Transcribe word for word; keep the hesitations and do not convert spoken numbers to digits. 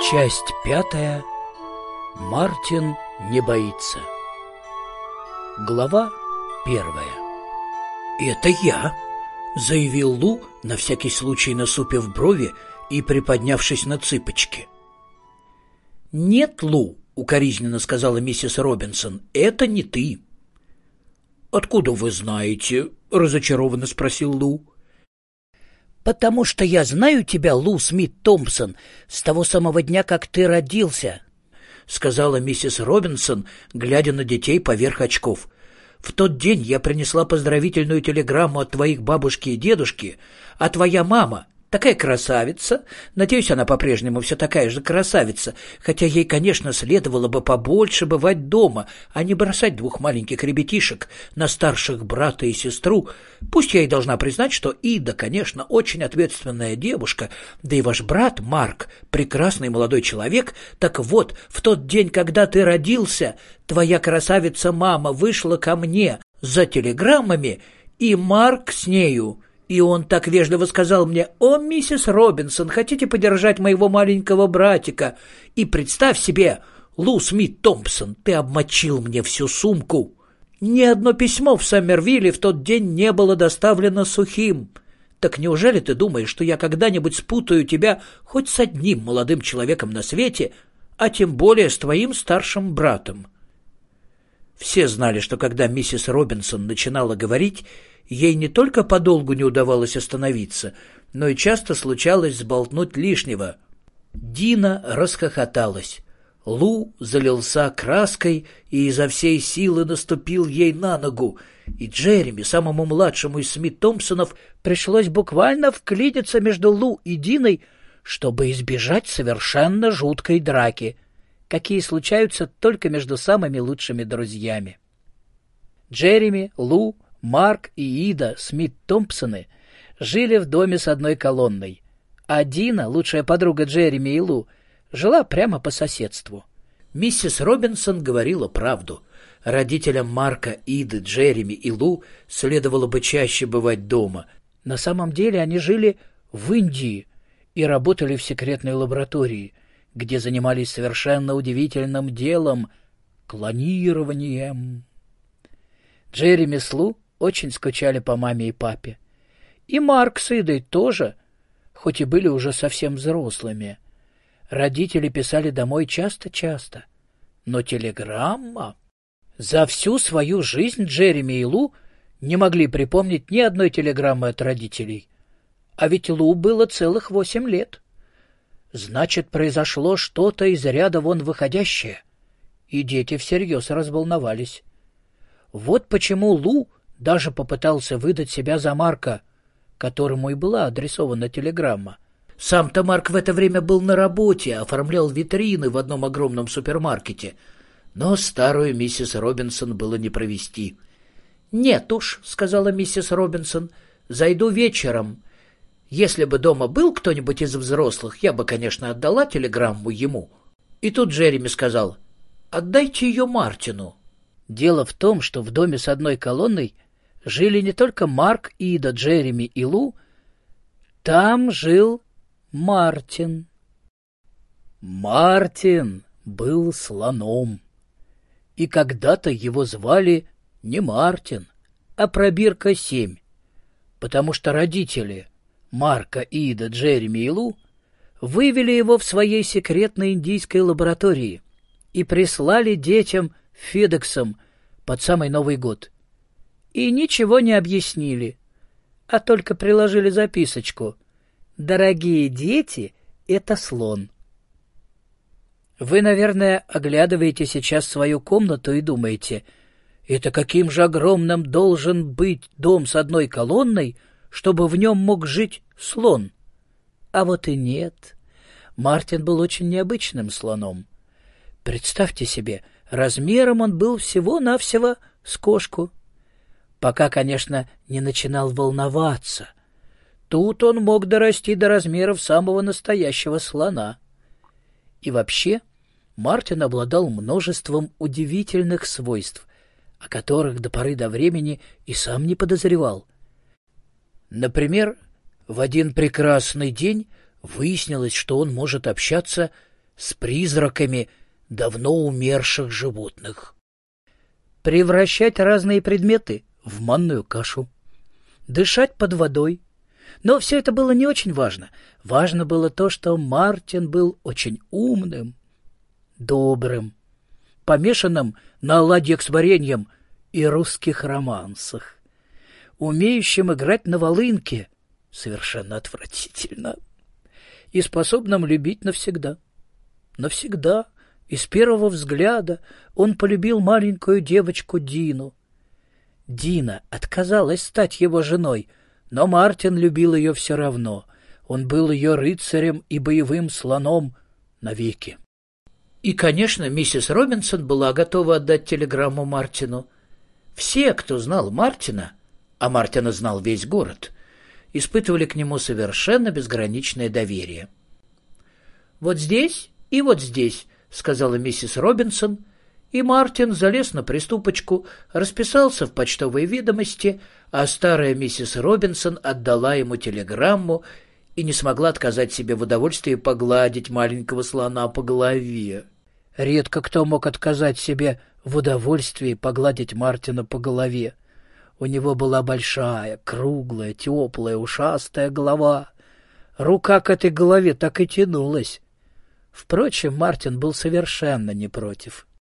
Часть пятая. Мартин не боится. Глава первая. «Это я», — заявил Лу, на всякий случай насупив брови и приподнявшись на цыпочки. «Нет, Лу», — укоризненно сказала миссис Робинсон, — «это не ты». «Откуда вы знаете?» — разочарованно спросил Лу. «Потому что я знаю тебя, Лу Смит Томпсон, с того самого дня, как ты родился», — сказала миссис Робинсон, глядя на детей поверх очков. «В тот день я принесла поздравительную телеграмму от твоих бабушки и дедушки, а твоя мама, такая красавица, надеюсь, она по-прежнему все такая же красавица, хотя ей, конечно, следовало бы побольше бывать дома, а не бросать двух маленьких ребятишек на старших брата и сестру. Пусть я и должна признать, что Ида, конечно, очень ответственная девушка, да и ваш брат Марк — прекрасный молодой человек. Так вот, в тот день, когда ты родился, твоя красавица-мама вышла ко мне за телеграммами, и Марк с нею. И он так вежливо сказал мне: «О, миссис Робинсон, хотите подержать моего маленького братика?» И представь себе, Лу Смит Томпсон, ты обмочил мне всю сумку. Ни одно письмо в Сомервилле в тот день не было доставлено сухим. Так неужели ты думаешь, что я когда-нибудь спутаю тебя хоть с одним молодым человеком на свете, а тем более с твоим старшим братом?» Все знали, что когда миссис Робинсон начинала говорить, ей не только подолгу не удавалось остановиться, но и часто случалось сболтнуть лишнего. Дина расхохоталась. Лу залился краской и изо всей силы наступил ей на ногу, и Джереми, самому младшему из Смит Томпсонов, пришлось буквально вклиниться между Лу и Диной, чтобы избежать совершенно жуткой драки, какие случаются только между самыми лучшими друзьями. Джереми, Лу, Марк и Ида Смит Томпсоны жили в доме с одной колонной, а Дина, лучшая подруга Джереми и Лу, жила прямо по соседству. Миссис Робинсон говорила правду. Родителям Марка, Иды, Джереми и Лу следовало бы чаще бывать дома. На самом деле они жили в Индии и работали в секретной лаборатории, где занимались совершенно удивительным делом — клонированием. Джереми с Лу очень скучали по маме и папе. И Марк с Идой тоже, хоть и были уже совсем взрослыми. Родители писали домой часто-часто. Но телеграмма... За всю свою жизнь Джереми и Лу не могли припомнить ни одной телеграммы от родителей. А ведь Лу было целых восемь лет. Значит, произошло что-то из ряда вон выходящее. И дети всерьез разволновались. Вот почему Лу даже попытался выдать себя за Марка, которому и была адресована телеграмма. Сам-то Марк в это время был на работе, оформлял витрины в одном огромном супермаркете. Но старую миссис Робинсон было не провести. «Нет уж», — сказала миссис Робинсон, — «зайду вечером. Если бы дома был кто-нибудь из взрослых, я бы, конечно, отдала телеграмму ему». И тут Джереми сказал: «Отдайте ее Мартину». Дело в том, что в доме с одной колонной жили не только Марк, Ида, Джереми и Лу. Там жил Мартин. Мартин был слоном. И когда-то его звали не Мартин, а Пробирка семь, потому что родители Марка, Ида, Джереми и Лу вывели его в своей секретной индийской лаборатории и прислали детям Федексом под самый Новый год. И ничего не объяснили, а только приложили записочку: «Дорогие дети, это слон». Вы, наверное, оглядываете сейчас свою комнату и думаете: это каким же огромным должен быть дом с одной колонной, чтобы в нем мог жить слон? А вот и нет. Мартин был очень необычным слоном. Представьте себе, размером он был всего-навсего с кошку. Пока, конечно, не начинал волноваться. Тут он мог дорасти до размеров самого настоящего слона. И вообще, Мартин обладал множеством удивительных свойств, о которых до поры до времени и сам не подозревал. Например, в один прекрасный день выяснилось, что он может общаться с призраками давно умерших животных. Превращать разные предметы в манную кашу. Дышать под водой. Но все это было не очень важно. Важно было то, что Мартин был очень умным, добрым, помешанным на оладьях с вареньем и русских романсах, умеющим играть на волынке, совершенно отвратительно, и способным любить навсегда. Навсегда, и с первого взгляда, он полюбил маленькую девочку Дину. Дина отказалась стать его женой, но Мартин любил ее все равно. Он был ее рыцарем и боевым слоном навеки. И, конечно, миссис Робинсон была готова отдать телеграмму Мартину. Все, кто знал Мартина, а Мартина знал весь город, испытывали к нему совершенно безграничное доверие. «Вот здесь и вот здесь», — сказала миссис Робинсон, и Мартин залез на приступочку, расписался в почтовой ведомости, а старая миссис Робинсон отдала ему телеграмму и не смогла отказать себе в удовольствии погладить маленького слона по голове. Редко кто мог отказать себе в удовольствии погладить Мартина по голове. У него была большая, круглая, теплая, ушастая голова. Рука к этой голове так и тянулась. Впрочем, Мартин был совершенно не против.